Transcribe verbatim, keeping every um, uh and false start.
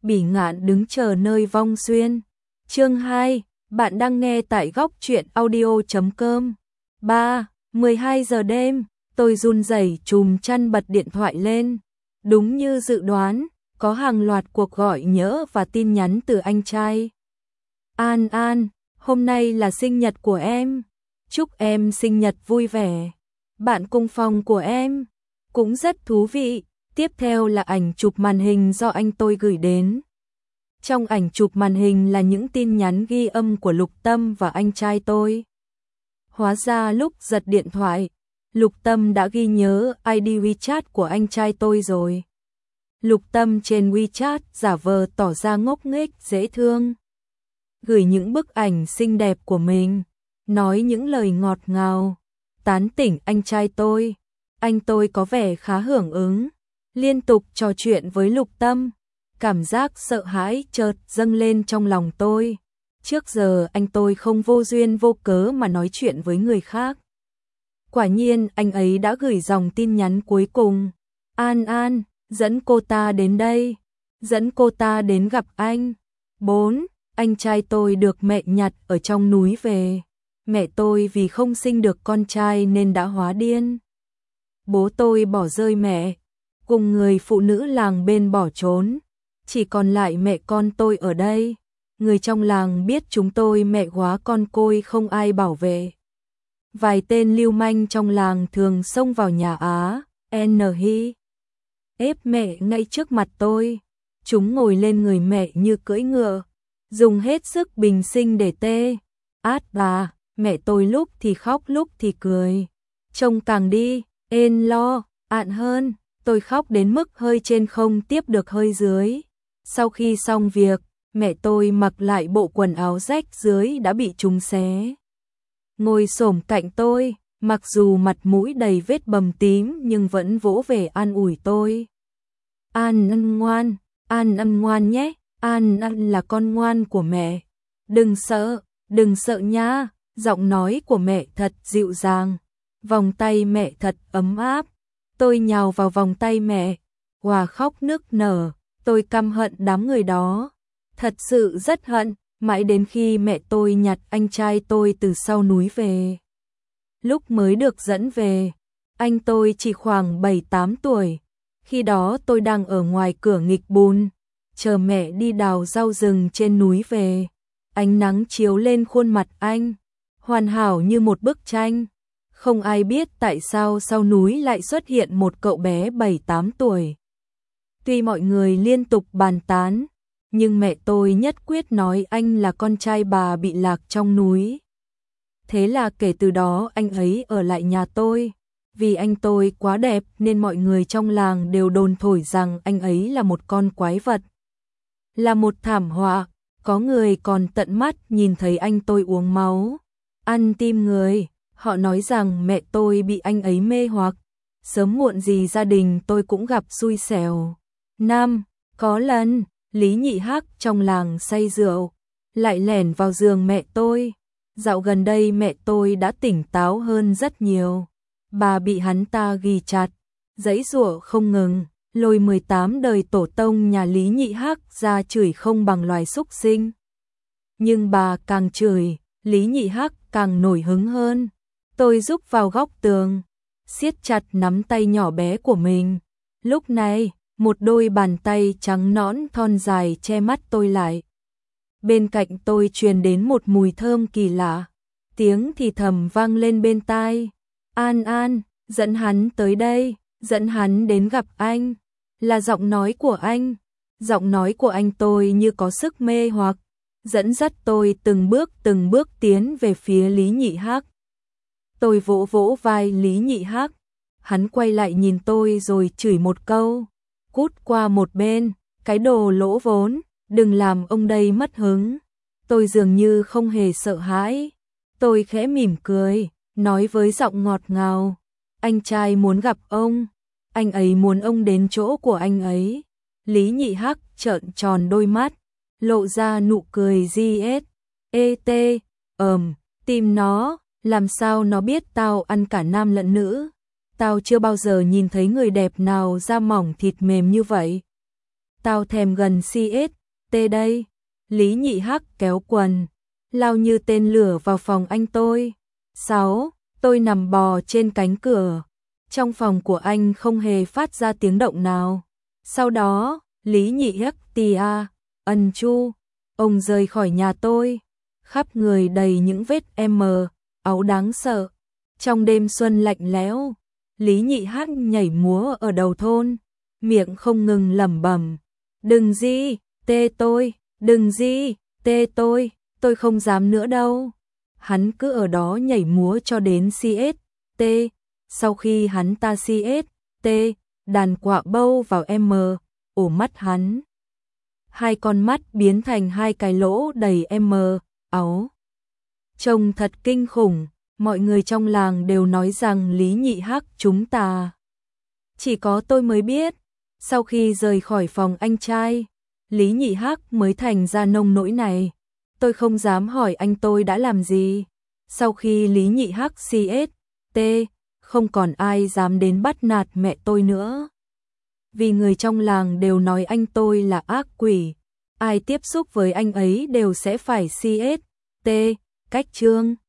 Bỉ Ngạn đứng chờ nơi vong xuyên. Chương hai, bạn đang nghe tại góc truyện audio chấm com. ba. mười hai giờ đêm, tôi run rẩy chùm chăn bật điện thoại lên. Đúng như dự đoán, có hàng loạt cuộc gọi nhỡ và tin nhắn từ anh trai. An An, hôm nay là sinh nhật của em. Chúc em sinh nhật vui vẻ. Bạn cùng phòng của em cũng rất thú vị. Tiếp theo là ảnh chụp màn hình do anh tôi gửi đến. Trong ảnh chụp màn hình là những tin nhắn ghi âm của Lục Tâm và anh trai tôi. Hóa ra lúc giật điện thoại, Lục Tâm đã ghi nhớ i đê WeChat của anh trai tôi rồi. Lục Tâm trên WeChat giả vờ tỏ ra ngốc nghếch dễ thương, gửi những bức ảnh xinh đẹp của mình, nói những lời ngọt ngào, tán tỉnh anh trai tôi. Anh tôi có vẻ khá hưởng ứng, liên tục trò chuyện với Lục Tâm. Cảm giác sợ hãi chợt dâng lên trong lòng tôi. Trước giờ anh tôi không vô duyên vô cớ mà nói chuyện với người khác. Quả nhiên anh ấy đã gửi dòng tin nhắn cuối cùng. An An, dẫn cô ta đến đây. Dẫn cô ta đến gặp anh. bốn. Anh trai tôi được mẹ nhặt ở trong núi về. Mẹ tôi vì không sinh được con trai nên đã hóa điên. Bố tôi bỏ rơi mẹ, cùng người phụ nữ làng bên bỏ trốn. Chỉ còn lại mẹ con tôi ở đây. Người trong làng biết chúng tôi mẹ góa con côi không ai bảo vệ. Vài tên lưu manh trong làng thường xông vào nhà Á, N Hi, ép mẹ ngay trước mặt tôi. Chúng ngồi lên người mẹ như cưỡi ngựa, dùng hết sức bình sinh để tê. Át bà, mẹ tôi lúc thì khóc lúc thì cười. Trông càng đi, ên lo, ạn hơn. Tôi khóc đến mức hơi trên không tiếp được hơi dưới. Sau khi xong việc, mẹ tôi mặc lại bộ quần áo rách dưới đã bị chúng xé. Ngồi xổm cạnh tôi, mặc dù mặt mũi đầy vết bầm tím nhưng vẫn vỗ về an ủi tôi. An An ngoan, An An ngoan nhé, An An là con ngoan của mẹ. Đừng sợ, đừng sợ nha, giọng nói của mẹ thật dịu dàng. Vòng tay mẹ thật ấm áp. Tôi nhào vào vòng tay mẹ, hòa khóc nức nở. Tôi căm hận đám người đó, thật sự rất hận, mãi đến khi mẹ tôi nhặt anh trai tôi từ sau núi về. Lúc mới được dẫn về, anh tôi chỉ khoảng bảy tám tuổi, khi đó tôi đang ở ngoài cửa nghịch bùn, chờ mẹ đi đào rau rừng trên núi về. Ánh nắng chiếu lên khuôn mặt anh, hoàn hảo như một bức tranh. Không ai biết tại sao sau núi lại xuất hiện một cậu bé bảy tám tuổi. Tuy mọi người liên tục bàn tán, nhưng mẹ tôi nhất quyết nói anh là con trai bà bị lạc trong núi. Thế là kể từ đó anh ấy ở lại nhà tôi. Vì anh tôi quá đẹp nên mọi người trong làng đều đồn thổi rằng anh ấy là một con quái vật, là một thảm họa. Có người còn tận mắt nhìn thấy anh tôi uống máu, ăn tim người. Họ nói rằng mẹ tôi bị anh ấy mê hoặc. Sớm muộn gì gia đình tôi cũng gặp xui xẻo. Năm, có lần, Lý Nhị Hắc trong làng say rượu, lại lẻn vào giường mẹ tôi. Dạo gần đây mẹ tôi đã tỉnh táo hơn rất nhiều. Bà bị hắn ta ghi chặt, giãy giụa không ngừng, lôi mười tám đời tổ tông nhà Lý Nhị Hắc ra chửi không bằng loài súc sinh. Nhưng bà càng chửi, Lý Nhị Hắc càng nổi hứng hơn. Tôi rúc vào góc tường, siết chặt nắm tay nhỏ bé của mình. Lúc này, một đôi bàn tay trắng nõn thon dài che mắt tôi lại. Bên cạnh tôi truyền đến một mùi thơm kỳ lạ. Tiếng thì thầm vang lên bên tai. An An, dẫn hắn tới đây, dẫn hắn đến gặp anh. Là giọng nói của anh. Giọng nói của anh tôi như có sức mê hoặc, dẫn dắt tôi từng bước từng bước tiến về phía Lý Nhị Hắc. Tôi vỗ vỗ vai Lý Nhị Hắc. Hắn quay lại nhìn tôi rồi chửi một câu. Cút qua một bên, cái đồ lỗ vốn, đừng làm ông đây mất hứng. Tôi dường như không hề sợ hãi. Tôi khẽ mỉm cười, nói với giọng ngọt ngào. Anh trai muốn gặp ông. Anh ấy muốn ông đến chỗ của anh ấy. Lý Nhị Hắc trợn tròn đôi mắt, lộ ra nụ cười gi ét. E T, ờm, tìm nó, làm sao nó biết tao ăn cả nam lẫn nữ. Tao chưa bao giờ nhìn thấy người đẹp nào da mỏng thịt mềm như vậy. Tao thèm gần xê ét tê đây. Lý Nhị Hắc kéo quần, lao như tên lửa vào phòng anh tôi. sáu. Tôi nằm bò trên cánh cửa. Trong phòng của anh không hề phát ra tiếng động nào. Sau đó, Lý Nhị Hắc tìa, ân chu, ông rời khỏi nhà tôi. Khắp người đầy những vết M, áu đáng sợ. Trong đêm xuân lạnh lẽo, Lý Nhị Hắc nhảy múa ở đầu thôn, miệng không ngừng lẩm bẩm. Đừng gì, tê tôi, đừng gì, tê tôi, tôi không dám nữa đâu. Hắn cứ ở đó nhảy múa cho đến xê ét tê. Sau khi hắn ta xê ét tê, đàn quạ bâu vào M, ổ mắt hắn. Hai con mắt biến thành hai cái lỗ đầy M, áu. Trông thật kinh khủng, mọi người trong làng đều nói rằng Lý Nhị Hắc chúng ta. Chỉ có tôi mới biết, sau khi rời khỏi phòng anh trai, Lý Nhị Hắc mới thành ra nông nỗi này. Tôi không dám hỏi anh tôi đã làm gì. Sau khi Lý Nhị Hắc xê ét tê, không còn ai dám đến bắt nạt mẹ tôi nữa. Vì người trong làng đều nói anh tôi là ác quỷ. Ai tiếp xúc với anh ấy đều sẽ phải xê ét tê, cách chương.